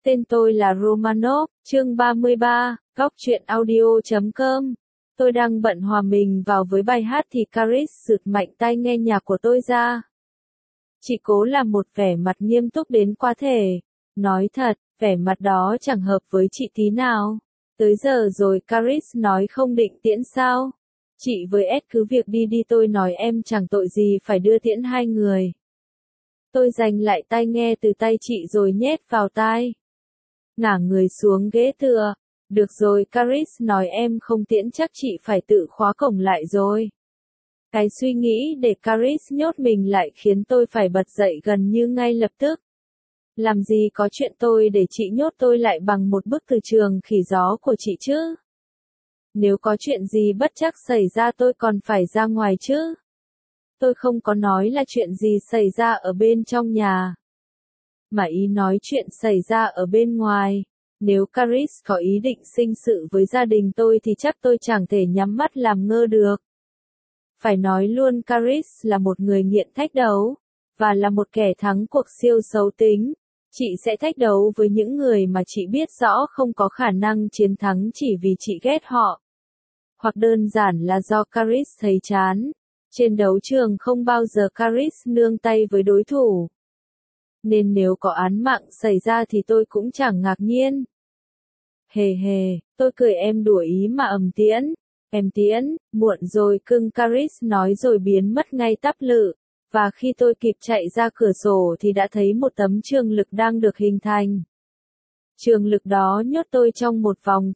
Tên tôi là Romanov, chương 33, góc truyện audio.com. Tôi đang bận hòa mình vào với bài hát thì Caris giật mạnh tai nghe nhạc của tôi ra. Chị cố làm một vẻ mặt nghiêm túc đến quá thể. Nói thật, vẻ mặt đó chẳng hợp với chị tí nào. Tới giờ rồi Caris nói không định tiễn sao? Chị với Ed cứ việc đi đi, tôi nói em chẳng tội gì phải đưa tiễn hai người. Tôi giành lại tai nghe từ tay chị rồi nhét vào tai. Ngả người xuống ghế tựa. Được rồi, Caris nói em không tiễn chắc chị phải tự khóa cổng lại rồi. Cái suy nghĩ để Caris nhốt mình lại khiến tôi phải bật dậy gần như ngay lập tức. Làm gì có chuyện tôi để chị nhốt tôi lại bằng một bức từ trường khỉ gió của chị chứ? Nếu có chuyện gì bất trắc xảy ra tôi còn phải ra ngoài chứ? Tôi không có nói là chuyện gì xảy ra ở bên trong nhà, mà ý nói chuyện xảy ra ở bên ngoài. Nếu Caris có ý định sinh sự với gia đình tôi thì chắc tôi chẳng thể nhắm mắt làm ngơ được. Phải nói luôn, Caris là một người nghiện thách đấu, và là một kẻ thắng cuộc siêu xấu tính. Chị sẽ thách đấu với những người mà chị biết rõ không có khả năng chiến thắng chỉ vì chị ghét họ. Hoặc đơn giản là do Caris thấy chán. Trên đấu trường không bao giờ Caris nương tay với đối thủ. Nên nếu có án mạng xảy ra thì tôi cũng chẳng ngạc nhiên. Hề hề, tôi cười em đùa ý mà tiễn. Em tiễn, muộn rồi cưng, Caris nói rồi biến mất ngay tắp lự. Và khi tôi kịp chạy ra cửa sổ thì đã thấy một tấm trường lực đang được hình thành. Trường lực đó nhốt tôi trong một vòng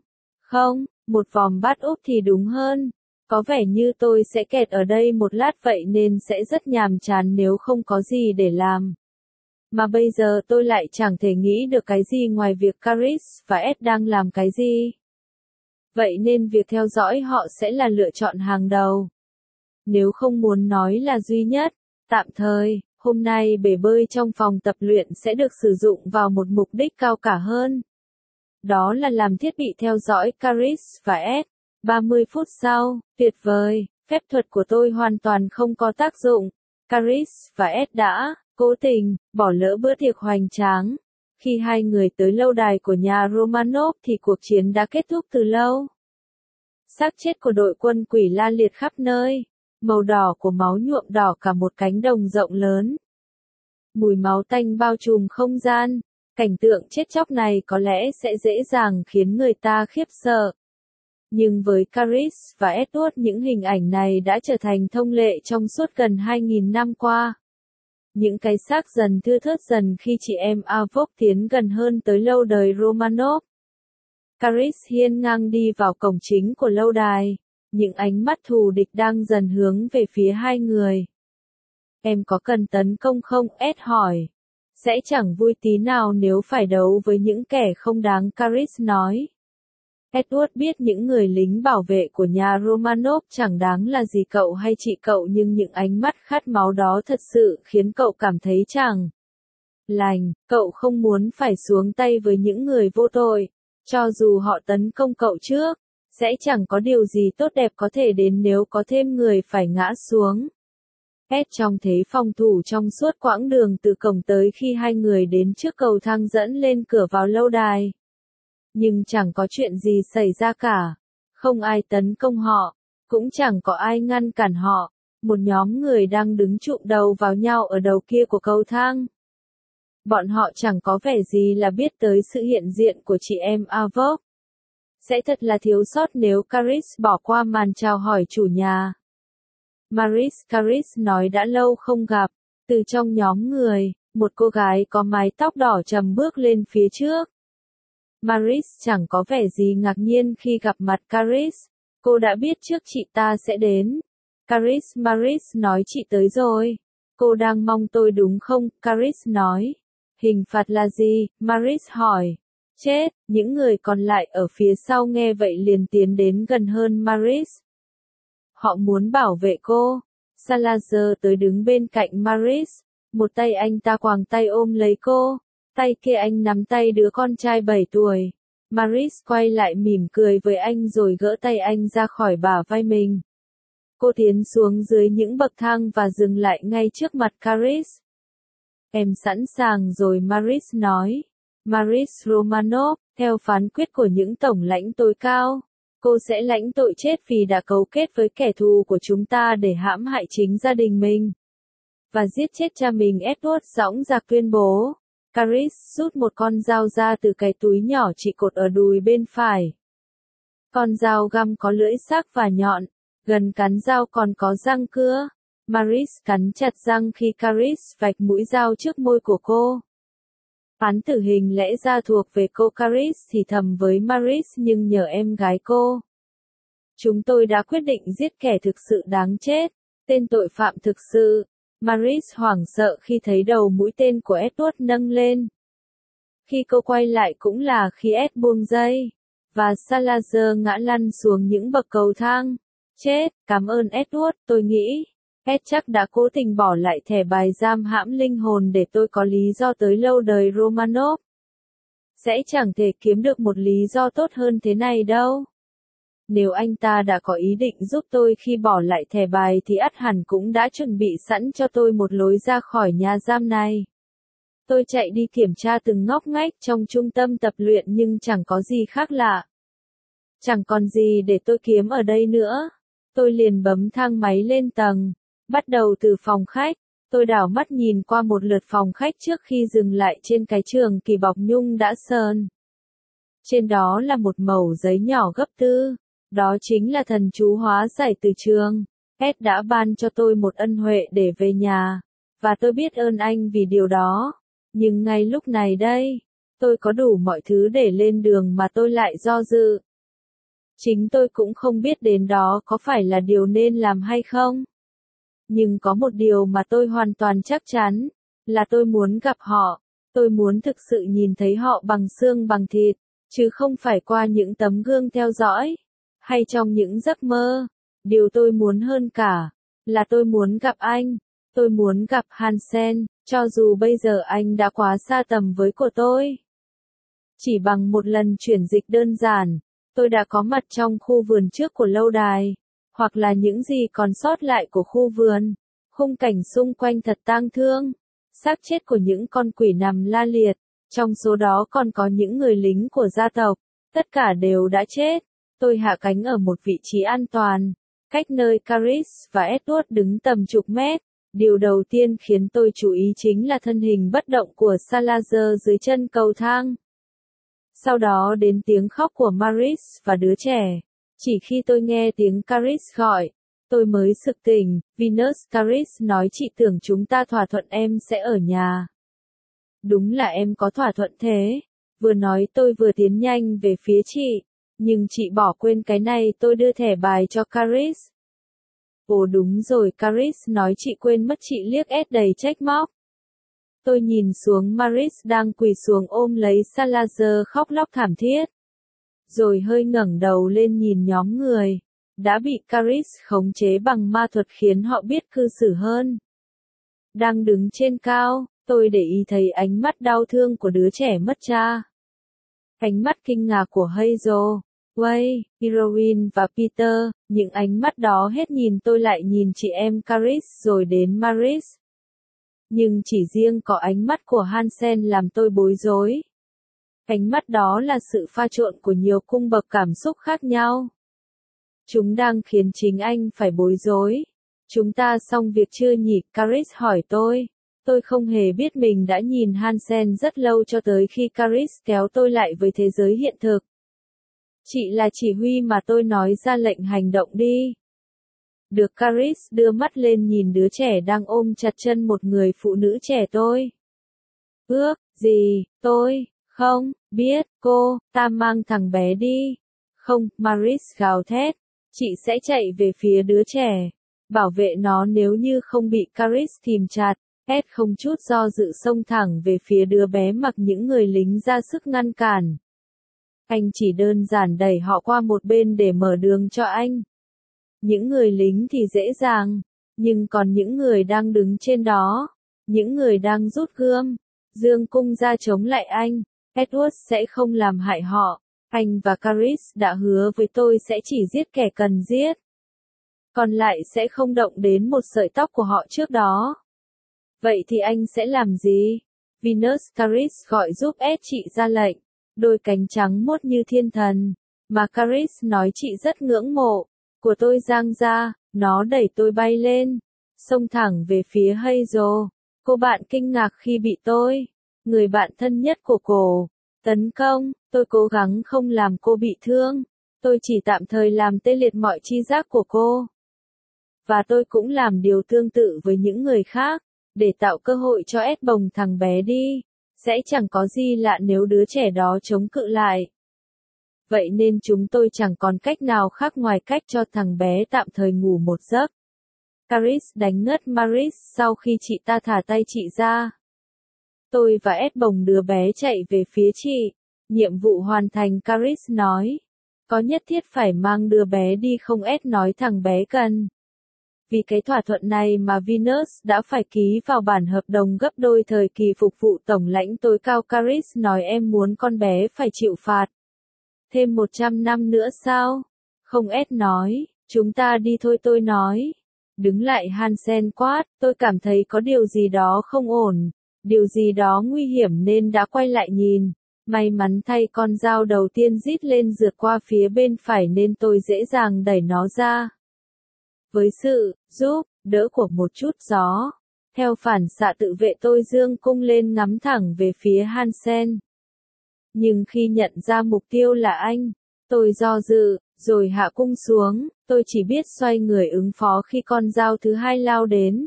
một vòng bát úp thì đúng hơn. Có vẻ như tôi sẽ kẹt ở đây một lát vậy nên sẽ rất nhàm chán nếu không có gì để làm. Mà bây giờ tôi lại chẳng thể nghĩ được cái gì ngoài việc Caris và Ed đang làm cái gì. Vậy nên việc theo dõi họ sẽ là lựa chọn hàng đầu. Nếu không muốn nói là duy nhất, tạm thời, hôm nay bể bơi trong phòng tập luyện sẽ được sử dụng vào một mục đích cao cả hơn. Đó là làm thiết bị theo dõi Caris và Ed. 30 phút sau, tuyệt vời, phép thuật của tôi hoàn toàn không có tác dụng. Caris và Ed đã cố tình bỏ lỡ bữa tiệc hoành tráng. Khi hai người tới lâu đài của nhà Romanov thì cuộc chiến đã kết thúc từ lâu. Xác chết của đội quân quỷ la liệt khắp nơi. Màu đỏ của máu nhuộm đỏ cả một cánh đồng rộng lớn. Mùi máu tanh bao trùm không gian. Cảnh tượng chết chóc này có lẽ sẽ dễ dàng khiến người ta khiếp sợ. Nhưng với Caris và Edward, những hình ảnh này đã trở thành thông lệ trong suốt gần 2.000 năm qua. Những cái xác dần thưa thớt dần khi chị em Avok tiến gần hơn tới lâu đài Romanov. Caris hiên ngang đi vào cổng chính của lâu đài. Những ánh mắt thù địch đang dần hướng về phía hai người. Em có cần tấn công không? Ed hỏi. Sẽ chẳng vui tí nào nếu phải đấu với những kẻ không đáng, Caris nói. Edward biết những người lính bảo vệ của nhà Romanov chẳng đáng là gì cậu hay chị cậu, nhưng những ánh mắt khát máu đó thật sự khiến cậu cảm thấy chẳng lành. Cậu không muốn phải xuống tay với những người vô tội. Cho dù họ tấn công cậu trước, sẽ chẳng có điều gì tốt đẹp có thể đến nếu có thêm người phải ngã xuống. Ed trong thế phòng thủ trong suốt quãng đường từ cổng tới khi hai người đến trước cầu thang dẫn lên cửa vào lâu đài. Nhưng chẳng có chuyện gì xảy ra cả. Không ai tấn công họ, cũng chẳng có ai ngăn cản họ. Một nhóm người đang đứng chụm đầu vào nhau ở đầu kia của cầu thang. Bọn họ chẳng có vẻ gì là biết tới sự hiện diện của chị em Avok. Sẽ thật là thiếu sót nếu Caris bỏ qua màn chào hỏi chủ nhà. Caris nói đã lâu không gặp. Từ trong nhóm người, một cô gái có mái tóc đỏ trầm bước lên phía trước. Maris chẳng có vẻ gì ngạc nhiên khi gặp mặt Caris. Cô đã biết trước chị ta sẽ đến. Maris nói chị tới rồi. Cô đang mong tôi đúng không? Caris nói. Hình phạt là gì? Maris hỏi. Chết, những người còn lại ở phía sau nghe vậy liền tiến đến gần hơn Maris. Họ muốn bảo vệ cô. Salazar tới đứng bên cạnh Maris. Một tay anh ta quàng tay ôm lấy cô. Tay kia anh nắm tay đứa con trai 7 tuổi. Maris quay lại mỉm cười với anh rồi gỡ tay anh ra khỏi bả vai mình. Cô tiến xuống dưới những bậc thang và dừng lại ngay trước mặt Caris. Em sẵn sàng rồi, Maris nói. Maris Romanov, theo phán quyết của những tổng lãnh tối cao, cô sẽ lãnh tội chết vì đã cấu kết với kẻ thù của chúng ta để hãm hại chính gia đình mình và giết chết cha mình. Edward dõng dạc tuyên bố. Caris rút một con dao ra từ cái túi nhỏ chị cột ở đùi bên phải. Con dao găm có lưỡi sắc và nhọn, gần cán dao còn có răng cưa. Maris cắn chặt răng khi Caris vạch mũi dao trước môi của cô. Phán tử hình lẽ ra thuộc về cô. Caris thì thầm với Maris, nhưng nhờ em gái cô. Chúng tôi đã quyết định giết kẻ thực sự đáng chết, tên tội phạm thực sự. Maris hoảng sợ khi thấy đầu mũi tên của Edward nâng lên. Khi cô quay lại cũng là khi Ed buông dây, và Salazar ngã lăn xuống những bậc cầu thang. Chết, cảm ơn Edward, tôi nghĩ. Ed chắc đã cố tình bỏ lại thẻ bài giam hãm linh hồn để tôi có lý do tới lâu đời Romanov. Sẽ chẳng thể kiếm được một lý do tốt hơn thế này đâu. Nếu anh ta đã có ý định giúp tôi khi bỏ lại thẻ bài thì ắt hẳn cũng đã chuẩn bị sẵn cho tôi một lối ra khỏi nhà giam này. Tôi chạy đi kiểm tra từng ngóc ngách trong trung tâm tập luyện nhưng chẳng có gì khác lạ. Chẳng còn gì để tôi kiếm ở đây nữa. Tôi liền bấm thang máy lên tầng. Bắt đầu từ phòng khách, tôi đảo mắt nhìn qua một lượt phòng khách trước khi dừng lại trên cái trường kỳ bọc nhung đã sơn. Trên đó là một mẩu giấy nhỏ gấp tư. Đó chính là thần chú hóa giải từ trường. Ed đã ban cho tôi một ân huệ để về nhà, và tôi biết ơn anh vì điều đó. Nhưng ngay lúc này đây, tôi có đủ mọi thứ để lên đường mà tôi lại do dự. Chính tôi cũng không biết đến đó có phải là điều nên làm hay không. Nhưng có một điều mà tôi hoàn toàn chắc chắn, là tôi muốn gặp họ. Tôi muốn thực sự nhìn thấy họ bằng xương bằng thịt, chứ không phải qua những tấm gương theo dõi, hay trong những giấc mơ. Điều tôi muốn hơn cả, là tôi muốn gặp anh. Tôi muốn gặp Hansen, cho dù bây giờ anh đã quá xa tầm với của tôi. Chỉ bằng một lần chuyển dịch đơn giản, tôi đã có mặt trong khu vườn trước của lâu đài, hoặc là những gì còn sót lại của khu vườn. Khung cảnh xung quanh thật tang thương, xác chết của những con quỷ nằm la liệt, trong số đó còn có những người lính của gia tộc, tất cả đều đã chết. Tôi hạ cánh ở một vị trí an toàn, cách nơi Caris và Edward đứng tầm chục mét. Điều đầu tiên khiến tôi chú ý chính là thân hình bất động của Salazar dưới chân cầu thang. Sau đó đến tiếng khóc của Maris và đứa trẻ. Chỉ khi tôi nghe tiếng Caris gọi, tôi mới sực tỉnh. Venus, Caris nói, chị tưởng chúng ta thỏa thuận em sẽ ở nhà. Đúng là em có thỏa thuận thế. Vừa nói tôi vừa tiến nhanh về phía chị. Nhưng chị bỏ quên cái này. Tôi đưa thẻ bài cho Caris. Ồ đúng rồi, Caris nói, chị quên mất. Chị liếc Ed đầy trách móc. Tôi nhìn xuống Maris đang quỳ xuống ôm lấy Salazar khóc lóc thảm thiết. Rồi hơi ngẩng đầu lên nhìn nhóm người đã bị Caris khống chế bằng ma thuật khiến họ biết cư xử hơn. Đang đứng trên cao, tôi để ý thấy ánh mắt đau thương của đứa trẻ mất cha. Ánh mắt kinh ngạc của Hazel, Way, Heroine và Peter, những ánh mắt đó hết nhìn tôi lại nhìn chị em Caris rồi đến Maris. Nhưng chỉ riêng có ánh mắt của Hansen làm tôi bối rối. Ánh mắt đó là sự pha trộn của nhiều cung bậc cảm xúc khác nhau. Chúng đang khiến chính anh phải bối rối. Chúng ta xong việc chưa nhỉ? Caris hỏi tôi. Tôi không hề biết mình đã nhìn Hansen rất lâu cho tới khi Caris kéo tôi lại với thế giới hiện thực. Chị là chỉ huy mà, tôi nói ra lệnh hành động đi. Được. Caris đưa mắt lên nhìn đứa trẻ đang ôm chặt chân một người phụ nữ trẻ. Tôi ước gì, tôi không biết cô, ta mang thằng bé đi. Không, Maris gào thét. Chị sẽ chạy về phía đứa trẻ, bảo vệ nó nếu như không bị Caris kìm chặt. Ed không chút do dự xông thẳng về phía đứa bé mặc những người lính ra sức ngăn cản. Anh chỉ đơn giản đẩy họ qua một bên để mở đường cho anh. Những người lính thì dễ dàng, nhưng còn những người đang đứng trên đó, những người đang rút gươm, giương cung ra chống lại anh, Edward sẽ không làm hại họ. Anh và Caris đã hứa với tôi sẽ chỉ giết kẻ cần giết. Còn lại sẽ không động đến một sợi tóc của họ trước đó. Vậy thì anh sẽ làm gì? Venus Caris gọi giúp S chị ra lệnh, đôi cánh trắng muốt như thiên thần, mà Caris nói chị rất ngưỡng mộ, của tôi dang ra, nó đẩy tôi bay lên, xông thẳng về phía Hazel. Cô bạn kinh ngạc khi bị tôi, người bạn thân nhất của cô, tấn công. Tôi cố gắng không làm cô bị thương, tôi chỉ tạm thời làm tê liệt mọi chi giác của cô. Và tôi cũng làm điều tương tự với những người khác, để tạo cơ hội cho S bồng thằng bé đi. Sẽ chẳng có gì lạ nếu đứa trẻ đó chống cự lại. Vậy nên chúng tôi chẳng còn cách nào khác ngoài cách cho thằng bé tạm thời ngủ một giấc. Caris đánh ngất Maris sau khi chị ta thả tay chị ra. Tôi và S bồng đứa bé chạy về phía chị. Nhiệm vụ hoàn thành, Caris nói. Có nhất thiết phải mang đứa bé đi không? S nói thằng bé cần. Vì cái thỏa thuận này mà Venus đã phải ký vào bản hợp đồng gấp đôi thời kỳ phục vụ tổng lãnh tối cao. Caris nói em muốn con bé phải chịu phạt. Thêm 100 năm nữa sao? Không, S nói, chúng ta đi thôi. Tôi nói. Đứng lại, Hansen quát, tôi cảm thấy có điều gì đó không ổn, điều gì đó nguy hiểm nên đã quay lại nhìn. May mắn thay con dao đầu tiên rít lên rượt qua phía bên phải nên tôi dễ dàng đẩy nó ra. Với sự giúp đỡ của một chút gió, theo phản xạ tự vệ tôi giương cung lên ngắm thẳng về phía Hansen. Nhưng khi nhận ra mục tiêu là anh, tôi do dự, rồi hạ cung xuống. Tôi chỉ biết xoay người ứng phó khi con dao thứ hai lao đến.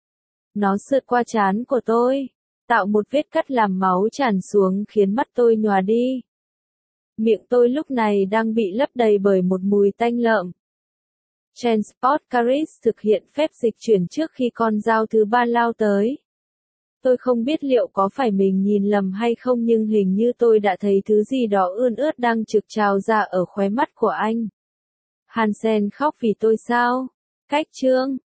Nó sượt qua trán của tôi, tạo một vết cắt làm máu tràn xuống khiến mắt tôi nhòa đi. Miệng tôi lúc này đang bị lấp đầy bởi một mùi tanh lợm. Transport Caris thực hiện phép dịch chuyển trước khi con dao thứ ba lao tới. Tôi không biết liệu có phải mình nhìn lầm hay không, nhưng hình như tôi đã thấy thứ gì đó ươn ướt đang trực trào ra ở khóe mắt của anh. Hansen khóc vì tôi sao? Cách chương